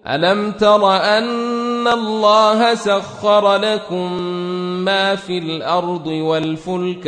ألم تر أن الله سخر لكم ما في الأرض والفلك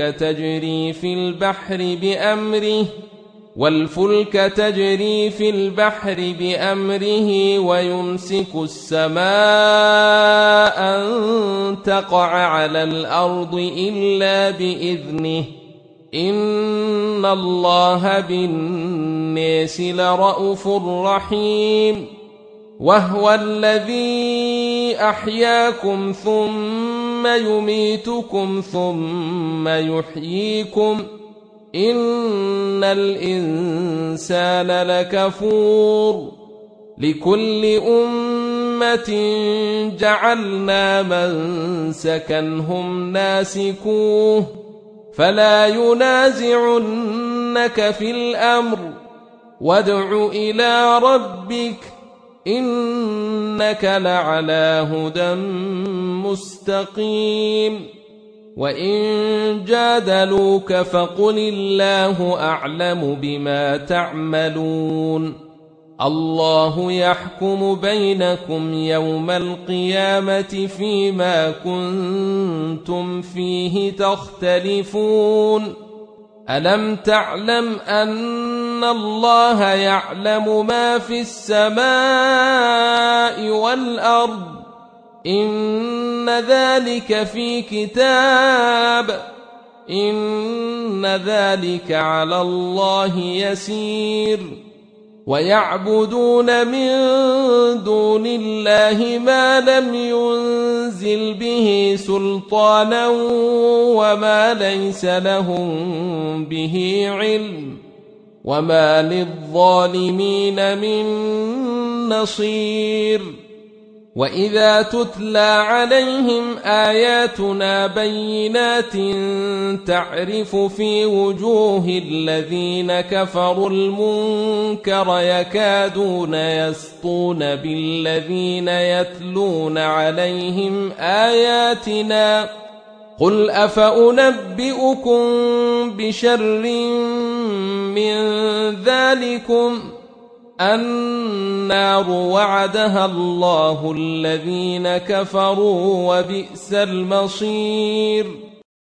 تجري في البحر بأمره ويمسك السماء أن تقع على الأرض إلا بإذنه إن الله بالناس لرءوف رحيم وهو الذي أحياكم ثم يميتكم ثم يحييكم إن الإنسان لكفور لكل أمة جعلنا منسكا هم ناسكوه فلا ينازعنك في الأمر وادع إلى ربك إنك لعلى هدى مستقيم وإن جادلوك فقل الله أعلم بما تعملون الله يحكم بينكم يوم القيامة فيما كنتم فيه تختلفون ألم تعلم أن الله يعلم ما في السماء والأرض إن ذلك في كتاب إن ذلك على الله يسير ويعبدون من دون الله ما لم ينزل به سلطانا وما ليس لهم به علم وما للظالمين من نصير وإذا تتلى عليهم آياتنا بينات تعرف في وجوه الذين كفروا المنكر يكادون يسطون بالذين يتلون عليهم آياتنا قل أفأنبئكم بشر من ذلكم النار وعدها الله الذين كفروا وبئس المصير